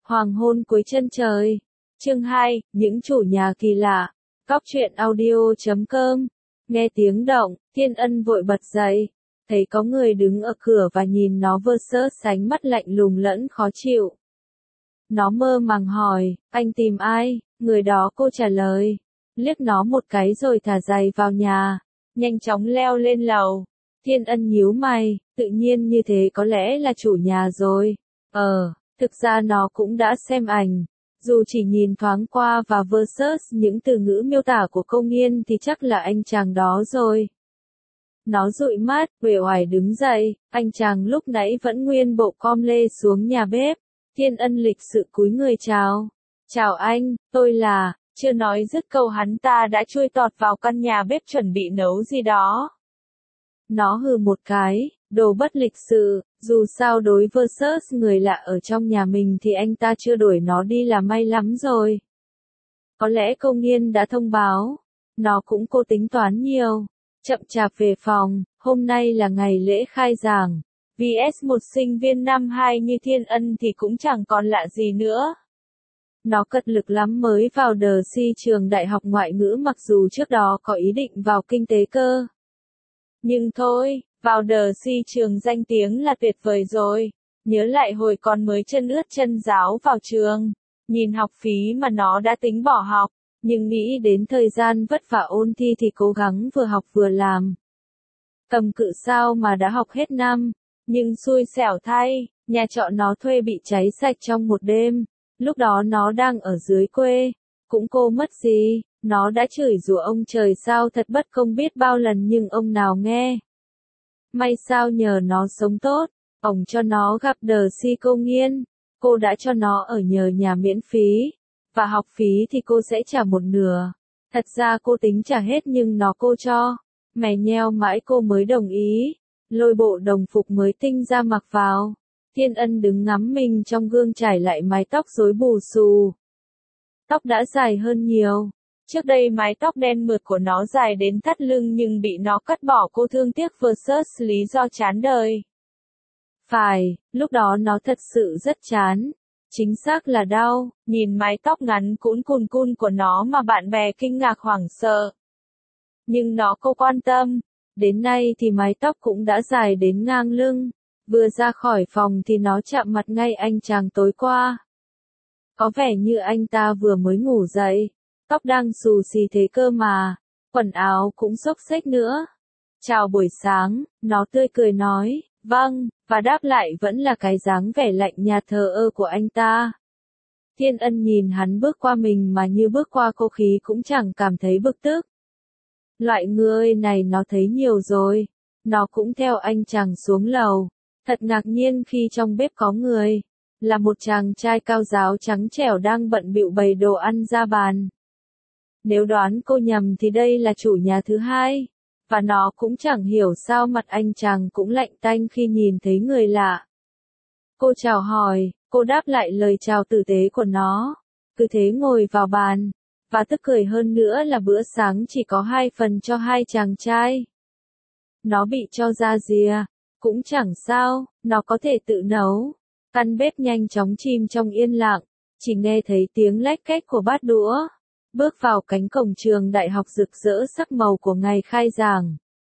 Hoàng hôn cuối chân trời. Chương 2, những chủ nhà kỳ lạ. Cóc truyện audio.com. Nghe tiếng động, Thiên Ân vội bật dậy. Thấy có người đứng ở cửa và nhìn nó versus sánh mắt lạnh lùng lẫn khó chịu. Nó mơ màng hỏi, anh tìm ai? Người đó cô trả lời. Liếc nó một cái rồi thả giày vào nhà. Nhanh chóng leo lên lầu. Thiên Ân nhíu mày, tự nhiên như thế có lẽ là chủ nhà rồi. Thực ra nó cũng đã xem ảnh. Dù chỉ nhìn thoáng qua và versus những từ ngữ miêu tả của cô Nghiên thì chắc là anh chàng đó rồi. Nó dụi mắt, uể oải đứng dậy, anh chàng lúc nãy vẫn nguyên bộ com lê xuống nhà bếp. Thiên Ân lịch sự cúi người chào. Chào anh, tôi là, chưa nói dứt câu hắn ta đã chui tọt vào căn nhà bếp chuẩn bị nấu gì đó. Nó hừ một cái, đồ bất lịch sự, dù sao đối versus người lạ ở trong nhà mình thì anh ta chưa đuổi nó đi là may lắm rồi. Có lẽ cô Nghiên đã thông báo, nó cũng cố tính toán nhiều, chậm chạp về phòng, hôm nay là ngày lễ khai giảng. VS một sinh viên năm 2 như Thiên Ân thì cũng chẳng còn lạ gì nữa. Nó cật lực lắm mới vào DSC trường đại học ngoại ngữ mặc dù trước đó có ý định vào kinh tế cơ. Nhưng thôi, vào DSC trường danh tiếng là tuyệt vời rồi. Nhớ lại hồi còn mới chân ướt chân ráo vào trường. Nhìn học phí mà nó đã tính bỏ học. Nhưng nghĩ đến thời gian vất vả ôn thi thì cố gắng vừa học vừa làm. Cầm cự sao mà đã học hết năm. Nhưng xui xẻo thay, nhà trọ nó thuê bị cháy sạch trong một đêm. Lúc đó nó đang ở dưới quê. Cũng cô mất gì, nó đã chửi rủa ông trời sao thật bất công biết bao lần nhưng ông nào nghe. May sao nhờ nó sống tốt, ông cho nó gặp DSC cô Nghiên. Cô đã cho nó ở nhờ nhà miễn phí. Và học phí thì cô sẽ trả một nửa. Thật ra cô tính trả hết nhưng nó cô cho. Mè nheo mãi cô mới đồng ý. Lôi bộ đồng phục mới tinh ra mặc vào. Thiên Ân đứng ngắm mình trong gương trải lại mái tóc rối bù xù. Tóc đã dài hơn nhiều. Trước đây mái tóc đen mượt của nó dài đến thắt lưng nhưng bị nó cắt bỏ cô thương tiếc versus lý do chán đời. Phải, lúc đó nó thật sự rất chán. Chính xác là đau, nhìn mái tóc ngắn cũn cùn cun của nó mà bạn bè kinh ngạc hoảng sợ. Nhưng nó không quan tâm. Đến nay thì mái tóc cũng đã dài đến ngang lưng. Vừa ra khỏi phòng thì nó chạm mặt ngay anh chàng tối qua. Có vẻ như anh ta vừa mới ngủ dậy. Tóc đang xù xì thế cơ mà. Quần áo cũng xốc xếch nữa. Chào buổi sáng, nó tươi cười nói, vâng, và đáp lại vẫn là cái dáng vẻ lạnh nhạt thờ ơ của anh ta. Thiên Ân nhìn hắn bước qua mình mà như bước qua cô khí cũng chẳng cảm thấy bực tức. Loại người này nó thấy nhiều rồi. Nó cũng theo anh chàng xuống lầu. Thật ngạc nhiên khi trong bếp có người. Là một chàng trai cao ráo trắng trẻo đang bận bịu bày đồ ăn ra bàn. Nếu đoán cô nhầm thì đây là chủ nhà thứ hai. Và nó cũng chẳng hiểu sao mặt anh chàng cũng lạnh tanh khi nhìn thấy người lạ. Cô chào hỏi, cô đáp lại lời chào tử tế của nó. Cứ thế ngồi vào bàn. Và tức cười hơn nữa là bữa sáng chỉ có 2 phần cho 2 chàng trai. Nó bị cho ra rìa. Cũng chẳng sao, nó có thể tự nấu. Căn bếp nhanh chóng chìm trong yên lặng. Chỉ nghe thấy tiếng lách cách của bát đũa. Bước vào cánh cổng trường đại học rực rỡ sắc màu của ngày khai giảng.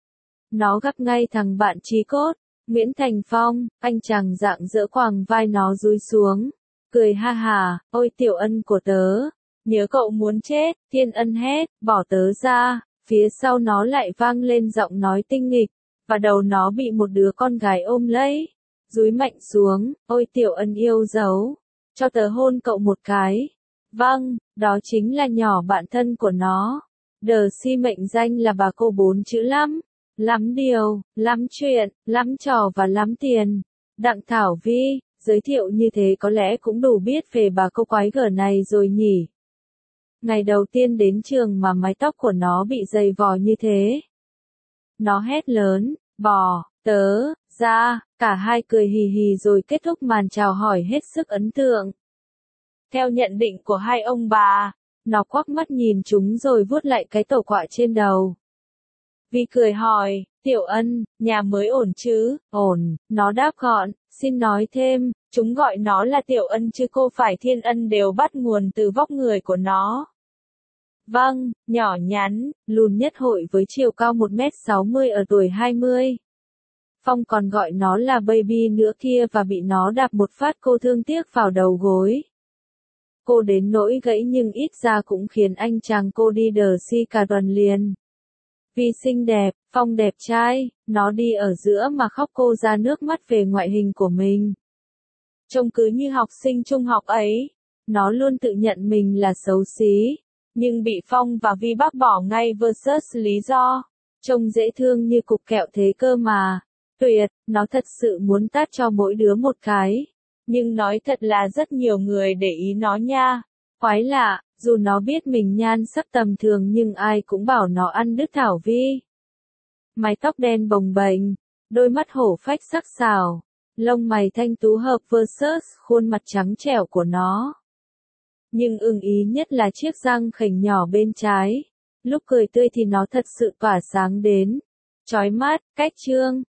Nó gặp ngay thằng bạn chí cốt, Nguyễn Thành Phong, anh chàng rạng rỡ quàng vai nó dúi xuống. Cười ha hà, ôi tiểu Ân của tớ. Nhớ cậu muốn chết, Thiên Ân hét, bỏ tớ ra. Phía sau nó lại vang lên giọng nói tinh nghịch. Và đầu nó bị một đứa con gái ôm lấy. Dúi mạnh xuống, ôi tiểu Ân yêu dấu. Cho tớ hôn cậu một cái. Vâng, đó chính là nhỏ bạn thân của nó. DSC mệnh danh là bà cô 4 chữ lắm. Lắm điều, lắm chuyện, lắm trò và lắm tiền. Đặng Thảo Vi, giới thiệu như thế có lẽ cũng đủ biết về bà cô quái gở này rồi nhỉ. Ngày đầu tiên đến trường mà mái tóc của nó bị dày vò như thế. Nó hét lớn, bỏ, tớ, ra, cả hai cười hì hì rồi kết thúc màn chào hỏi hết sức ấn tượng. Theo nhận định của hai ông bà, nó quắc mắt nhìn chúng rồi vuốt lại cái tổ quạ trên đầu. Vi cười hỏi, tiểu Ân, nhà mới ổn chứ? Ổn, nó đáp gọn, xin nói thêm, Chúng gọi nó là Tiểu Ân chứ cô phải Thiên Ân đều bắt nguồn từ vóc người của nó. Vâng, nhỏ nhắn, lùn nhất hội với chiều cao 1m60 ở tuổi 20. Phong còn gọi nó là baby nữa kia và bị nó đạp một phát cô thương tiếc vào đầu gối. Cô đến nỗi gãy nhưng ít ra cũng khiến anh chàng cô đi đờ si cả tuần liền. Vì xinh đẹp, Phong đẹp trai, nó đi ở giữa mà khóc cô ra nước mắt về ngoại hình của mình. Trông cứ như học sinh trung học ấy. Nó luôn tự nhận mình là xấu xí, nhưng bị Phong và Vi bác bỏ ngay versus lý do. Trông dễ thương như cục kẹo thế cơ mà. Tuyệt, nó thật sự muốn tát cho mỗi đứa một cái. Nhưng nói thật là rất nhiều người để ý nó nha. Quái lạ, dù nó biết mình nhan sắc tầm thường nhưng ai cũng bảo nó ăn đứt thảo vi. Mái tóc đen bồng bềnh, đôi mắt hổ phách sắc sảo, lông mày thanh tú hợp versus khuôn mặt trắng trẻo của nó. Nhưng ưng ý nhất là chiếc răng khểnh nhỏ bên trái. Lúc cười tươi thì nó thật sự tỏa sáng đến. Chói mắt, cách trương.